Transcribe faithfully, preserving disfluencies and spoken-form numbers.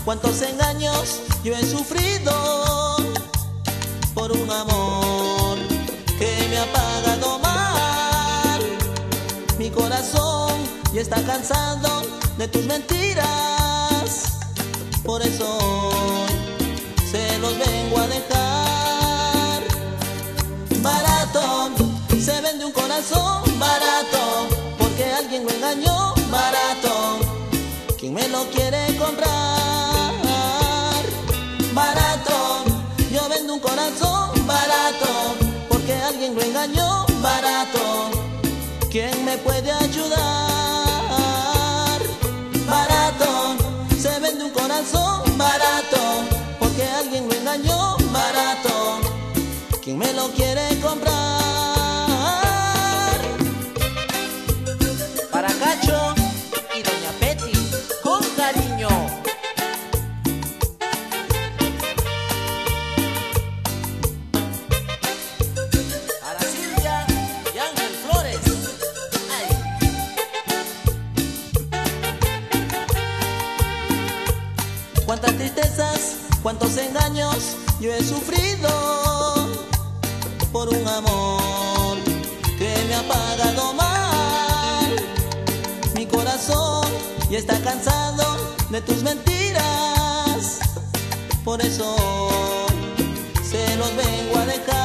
cuántos engaños yo he sufrido por un amor que me ha pagado mal. Mi corazón ya está cansado de tus mentiras, por eso hoy se los vengo a dejar. Barato se vende un corazón, barato, porque alguien lo engañó, barato. ¿Quién me lo quiere comprar? Barato, yo vendo un corazón, barato, porque alguien lo engañó, barato. ¿Quién me puede ayudar? Barato, se vende un corazón, barato, porque alguien lo engañó, barato. ¿Quién me lo quiere comprar? Para Cacho y Doña Petty, con cariño. Para Silvia y Ángel Flores. Ay. Cuántas tristezas, cuántos engaños yo he sufrido por un amor que me ha pagado mal. Mi corazón ya está cansado de tus mentiras, por eso se los vengo a dejar.